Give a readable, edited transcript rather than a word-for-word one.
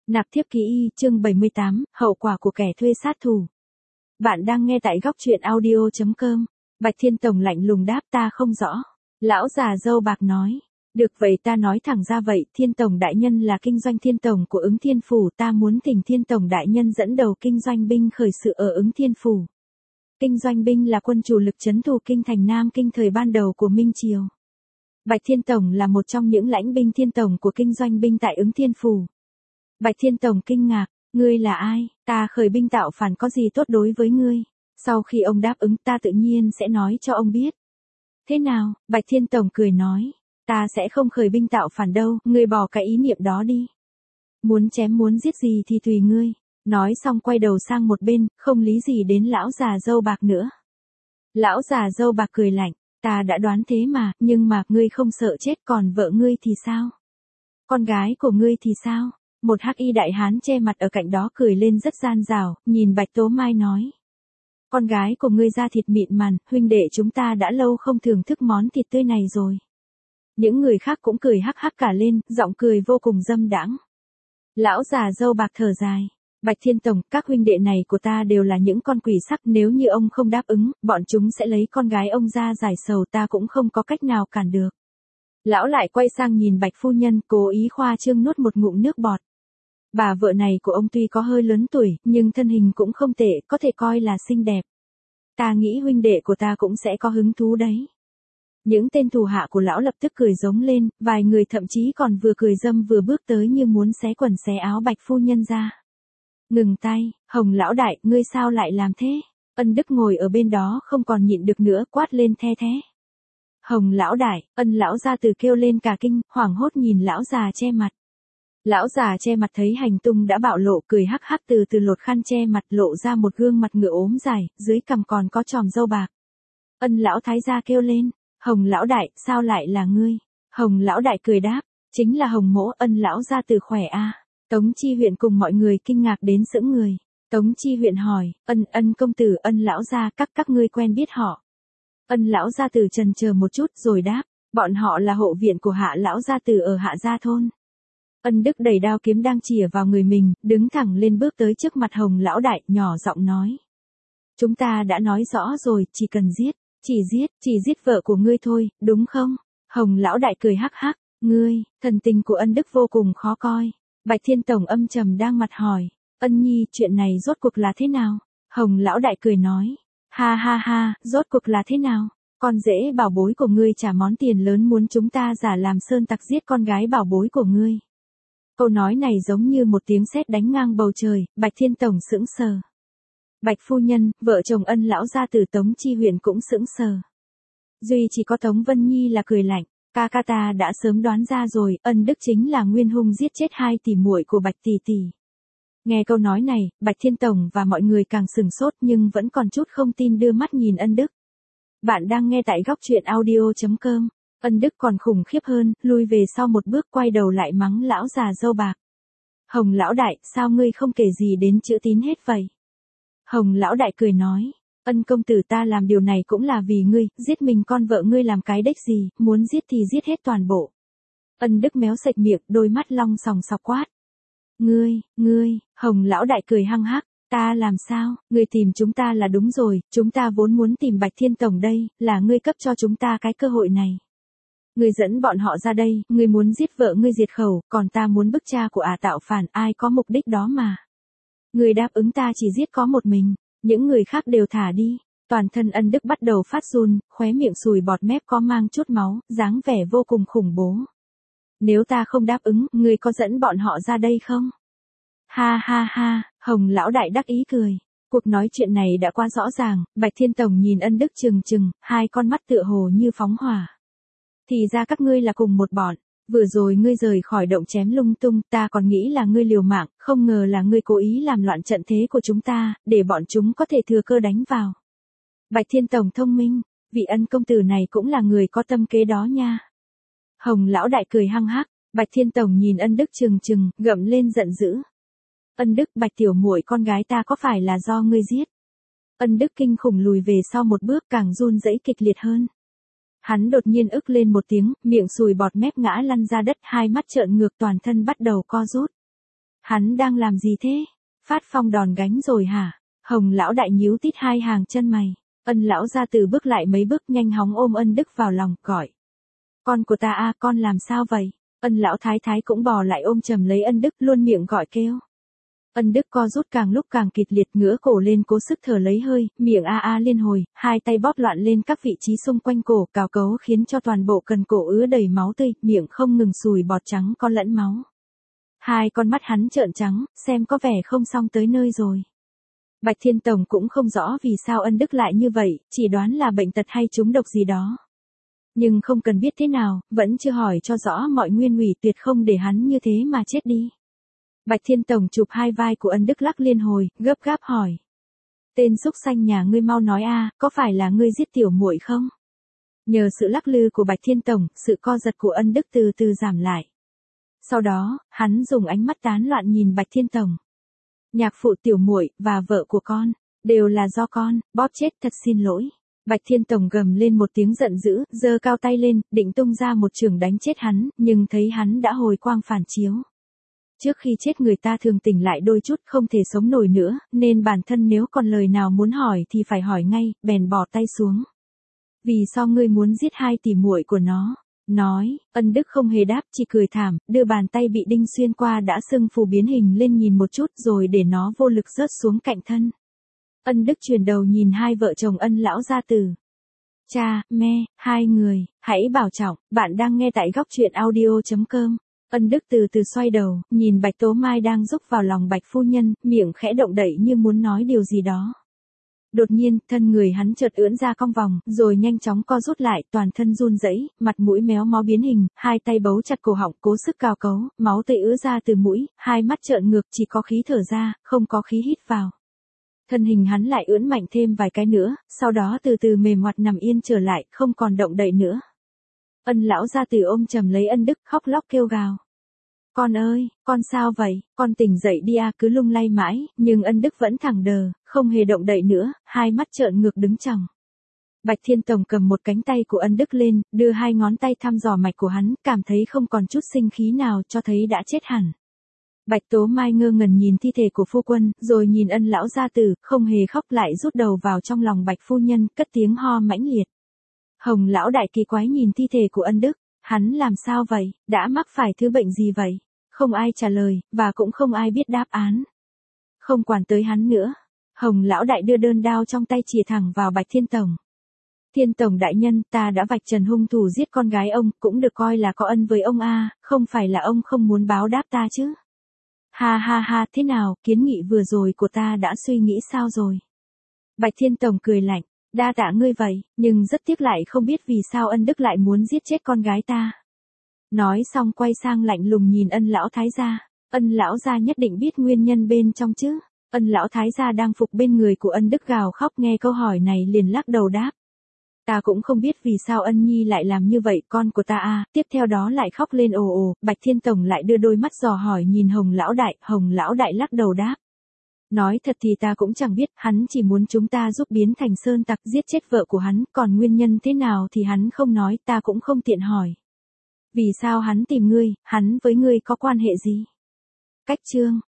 Nạp thiếp ký y, chương 78, hậu quả của kẻ thuê sát thủ. Bạn đang nghe tại góc truyện audio.com. Bạch Thiên Tông lạnh lùng đáp, ta không rõ. Lão già râu bạc nói. Được vậy, ta nói thẳng ra vậy, Thiên Tông đại nhân là kinh doanh Thiên Tông của Ứng Thiên Phủ, ta muốn thỉnh Thiên Tông đại nhân dẫn đầu kinh doanh binh khởi sự ở Ứng Thiên Phủ. Kinh doanh binh là quân chủ lực trấn thủ kinh thành Nam Kinh thời ban đầu của Minh Triều. Bạch Thiên Tông là một trong những lãnh binh Thiên Tông của kinh doanh binh tại Ứng Thiên Phủ. Bạch Thiên Tông kinh ngạc, ngươi là ai, ta khởi binh tạo phản có gì tốt đối với ngươi? Sau khi ông đáp ứng, ta tự nhiên sẽ nói cho ông biết. Thế nào? Bạch Thiên Tông cười nói, ta sẽ không khởi binh tạo phản đâu, ngươi bỏ cái ý niệm đó đi. Muốn chém muốn giết gì thì tùy ngươi. Nói xong quay đầu sang một bên, không lý gì đến lão già râu bạc nữa. Lão già râu bạc cười lạnh, ta đã đoán thế mà, nhưng mà ngươi không sợ chết, còn vợ ngươi thì sao? Con gái của ngươi thì sao? Một hắc y đại hán che mặt ở cạnh đó cười lên rất gian dảo, nhìn Bạch Tố Mai nói. Con gái của ngươi da thịt mịn mằn, huynh đệ chúng ta đã lâu không thưởng thức món thịt tươi này rồi. Những người khác cũng cười hắc hắc cả lên, giọng cười vô cùng dâm đãng. Lão già râu bạc thở dài. Bạch Thiên Tông, các huynh đệ này của ta đều là những con quỷ sắc, nếu như ông không đáp ứng, bọn chúng sẽ lấy con gái ông ra giải sầu, ta cũng không có cách nào cản được. Lão lại quay sang nhìn Bạch phu nhân, cố ý khoa trương nuốt một ngụm nước bọt. Bà vợ này của ông tuy có hơi lớn tuổi, nhưng thân hình cũng không tệ, có thể coi là xinh đẹp. Ta nghĩ huynh đệ của ta cũng sẽ có hứng thú đấy. Những tên thủ hạ của lão lập tức cười giống lên, vài người thậm chí còn vừa cười dâm vừa bước tới như muốn xé quần xé áo Bạch phu nhân ra. Ngừng tay, Hồng lão đại, ngươi sao lại làm thế? Ân Đức ngồi ở bên đó không còn nhịn được nữa, quát lên the thế. Hồng lão đại, Ân lão gia tử kêu lên cả kinh, hoảng hốt nhìn lão già che mặt. Lão già che mặt thấy hành tung đã bạo lộ, cười hắc hắc từ từ lột khăn che mặt, lộ ra một gương mặt ngựa ốm dài, dưới cằm còn có chòm râu bạc. Ân lão thái gia kêu lên, Hồng lão đại, sao lại là ngươi? Hồng lão đại cười đáp, chính là Hồng mỗ. Ân lão gia tử khỏe a. Tống Chi Huyện cùng mọi người kinh ngạc đến sững người. Tống Chi Huyện hỏi, Ân công tử, Ân lão gia, các ngươi quen biết họ? Ân lão gia tử chần chờ một chút rồi đáp, bọn họ là hộ viện của Hạ lão gia tử ở Hạ gia thôn. Ân Đức đẩy đao kiếm đang chìa vào người mình, đứng thẳng lên bước tới trước mặt Hồng lão đại, nhỏ giọng nói. Chúng ta đã nói rõ rồi, chỉ cần giết, chỉ giết vợ của ngươi thôi, đúng không? Hồng lão đại cười hắc hắc, ngươi, thần tình của Ân Đức vô cùng khó coi. Bạch Thiên Tông âm trầm đang mặt hỏi, Ân nhi, chuyện này rốt cuộc là thế nào? Hồng lão đại cười nói, ha ha ha, rốt cuộc là thế nào? Con rể bảo bối của ngươi trả món tiền lớn muốn chúng ta giả làm sơn tặc giết con gái bảo bối của ngươi. Câu nói này giống như một tiếng sét đánh ngang bầu trời, Bạch Thiên Tông sững sờ. Bạch phu nhân, vợ chồng Ân lão gia tử Tống Chi Huyện cũng sững sờ. Duy chỉ có Tống Vân Nhi là cười lạnh, ca ta đã sớm đoán ra rồi, Ân Đức chính là nguyên hung giết chết hai tỷ muội của Bạch tỷ tỷ. Nghe câu nói này, Bạch Thiên Tông và mọi người càng sừng sốt nhưng vẫn còn chút không tin đưa mắt nhìn Ân Đức. Bạn đang nghe tại góc truyện audio.com. Ân Đức còn khủng khiếp hơn, lui về sau một bước, quay đầu lại mắng lão già râu bạc. Hồng lão đại, sao ngươi không kể gì đến chữ tín hết vậy? Hồng lão đại cười nói, Ân công tử, ta làm điều này cũng là vì ngươi, giết mình con vợ ngươi làm cái đếch gì, muốn giết thì giết hết toàn bộ. Ân Đức méo sạch miệng, đôi mắt long sòng sọc quát. Ngươi, Hồng lão đại cười hăng hắc, ta làm sao, ngươi tìm chúng ta là đúng rồi, chúng ta vốn muốn tìm Bạch Thiên Tông đây, là ngươi cấp cho chúng ta cái cơ hội này. Ngươi dẫn bọn họ ra đây, ngươi muốn giết vợ ngươi diệt khẩu, còn ta muốn bức cha của tạo phản, ai có mục đích đó mà. Ngươi đáp ứng ta chỉ giết có một mình, những người khác đều thả đi. Toàn thân Ân Đức bắt đầu phát run, khóe miệng sùi bọt mép có mang chút máu, dáng vẻ vô cùng khủng bố. Nếu ta không đáp ứng, ngươi có dẫn bọn họ ra đây không? Ha ha ha, Hồng lão đại đắc ý cười. Cuộc nói chuyện này đã quá rõ ràng, Bạch Thiên Tông nhìn Ân Đức trừng trừng, hai con mắt tựa hồ như phóng hỏa. Thì ra các ngươi là cùng một bọn, vừa rồi ngươi rời khỏi động chém lung tung, ta còn nghĩ là ngươi liều mạng, không ngờ là ngươi cố ý làm loạn trận thế của chúng ta, để bọn chúng có thể thừa cơ đánh vào. Bạch Thiên Tông thông minh, vị Ân công tử này cũng là người có tâm kế đó nha. Hồng lão đại cười hăng hắc, Bạch Thiên Tông nhìn Ân Đức trừng trừng, gầm lên giận dữ. Ân Đức, Bạch tiểu muội con gái ta có phải là do ngươi giết? Ân Đức kinh khủng lùi về sau một bước, càng run rẩy kịch liệt hơn. Hắn đột nhiên ức lên một tiếng, miệng sùi bọt mép ngã lăn ra đất, hai mắt trợn ngược, toàn thân bắt đầu co rút. Hắn đang làm gì thế? Phát phong đòn gánh rồi hả? Hồng lão đại nhíu tít hai hàng chân mày. Ân lão gia tử bước lại mấy bước nhanh hóng ôm Ân Đức vào lòng, gọi. Con của ta a, con làm sao vậy? Ân lão thái thái cũng bò lại ôm chầm lấy Ân Đức, luôn miệng gọi kêu. Ân Đức co rút càng lúc càng kịch liệt, ngửa cổ lên cố sức thở lấy hơi, miệng a a liên hồi, hai tay bóp loạn lên các vị trí xung quanh cổ, cào cấu khiến cho toàn bộ cần cổ ứa đầy máu tươi, miệng không ngừng sùi bọt trắng có lẫn máu. Hai con mắt hắn trợn trắng, xem có vẻ không xong tới nơi rồi. Bạch Thiên Tông cũng không rõ vì sao Ân Đức lại như vậy, chỉ đoán là bệnh tật hay trúng độc gì đó. Nhưng không cần biết thế nào, vẫn chưa hỏi cho rõ mọi nguyên ủy, tuyệt không để hắn như thế mà chết đi. Bạch Thiên Tông chụp hai vai của Ân Đức lắc liên hồi, gấp gáp hỏi. Tên xúc xanh nhà ngươi mau nói a, có phải là ngươi giết tiểu muội không? Nhờ sự lắc lư của Bạch Thiên Tông, sự co giật của Ân Đức từ từ giảm lại. Sau đó, hắn dùng ánh mắt tán loạn nhìn Bạch Thiên Tông. Nhạc phụ tiểu muội và vợ của con, đều là do con, bóp chết, thật xin lỗi. Bạch Thiên Tông gầm lên một tiếng giận dữ, giơ cao tay lên, định tung ra một chưởng đánh chết hắn, nhưng thấy hắn đã hồi quang phản chiếu. Trước khi chết người ta thường tỉnh lại đôi chút, không thể sống nổi nữa, nên bản thân nếu còn lời nào muốn hỏi thì phải hỏi ngay, bèn bỏ tay xuống. Vì sao ngươi muốn giết hai tỷ muội của nó? Nói, Ân Đức không hề đáp, chỉ cười thảm, đưa bàn tay bị đinh xuyên qua đã sưng phù biến hình lên nhìn một chút rồi để nó vô lực rớt xuống cạnh thân. Ân Đức chuyển đầu nhìn hai vợ chồng Ân lão gia tử. Cha, mẹ, hai người, hãy bảo trọng, bạn đang nghe tại góc truyện audio.com. Ân Đức từ từ xoay đầu, nhìn Bạch Tố Mai đang rúc vào lòng Bạch phu nhân, miệng khẽ động đậy như muốn nói điều gì đó. Đột nhiên, thân người hắn chợt ưỡn ra cong vòng, rồi nhanh chóng co rút lại, toàn thân run rẩy, mặt mũi méo mó biến hình, hai tay bấu chặt cổ họng, cố sức cào cấu, máu tươi ứa ra từ mũi, hai mắt trợn ngược, chỉ có khí thở ra, không có khí hít vào. Thân hình hắn lại ưỡn mạnh thêm vài cái nữa, sau đó từ từ mềm ngoặt nằm yên trở lại, không còn động đậy nữa. Ân lão gia tử ôm chầm lấy Ân Đức, khóc lóc kêu gào. Con ơi, con sao vậy, con tỉnh dậy đi à, cứ lung lay mãi, nhưng Ân Đức vẫn thẳng đờ, không hề động đậy nữa, hai mắt trợn ngược đứng chòng. Bạch Thiên Tông cầm một cánh tay của Ân Đức lên, đưa hai ngón tay thăm dò mạch của hắn, cảm thấy không còn chút sinh khí nào, cho thấy đã chết hẳn. Bạch Tố Mai ngơ ngẩn nhìn thi thể của phu quân, rồi nhìn Ân lão gia tử, không hề khóc, lại rút đầu vào trong lòng Bạch phu nhân, cất tiếng ho mãnh liệt. Hồng lão đại kỳ quái nhìn thi thể của Ân Đức, hắn làm sao vậy, đã mắc phải thứ bệnh gì vậy? Không ai trả lời, và cũng không ai biết đáp án. Không quản tới hắn nữa. Hồng lão đại đưa đơn đao trong tay chìa thẳng vào Bạch Thiên Tông. Thiên Tông đại nhân, ta đã vạch trần hung thủ giết con gái ông, cũng được coi là có ân với ông a, không phải là ông không muốn báo đáp ta chứ? Ha ha ha, thế nào, kiến nghị vừa rồi của ta đã suy nghĩ sao rồi? Bạch Thiên Tông cười lạnh, đa tạ ngươi vậy, nhưng rất tiếc lại không biết vì sao Ân Đức lại muốn giết chết con gái ta. Nói xong quay sang lạnh lùng nhìn Ân lão thái gia. Ân lão gia nhất định biết nguyên nhân bên trong chứ? Ân lão thái gia đang phục bên người của Ân Đức gào khóc, nghe câu hỏi này liền lắc đầu đáp. Ta cũng không biết vì sao Ân nhi lại làm như vậy, con của ta a. Tiếp theo đó lại khóc lên ồ ồ. Bạch Thiên Tông lại đưa đôi mắt dò hỏi nhìn Hồng lão đại lắc đầu đáp. Nói thật thì ta cũng chẳng biết, hắn chỉ muốn chúng ta giúp biến thành sơn tặc giết chết vợ của hắn, còn nguyên nhân thế nào thì hắn không nói, ta cũng không tiện hỏi. Vì sao hắn tìm ngươi, hắn với ngươi có quan hệ gì? Cách chương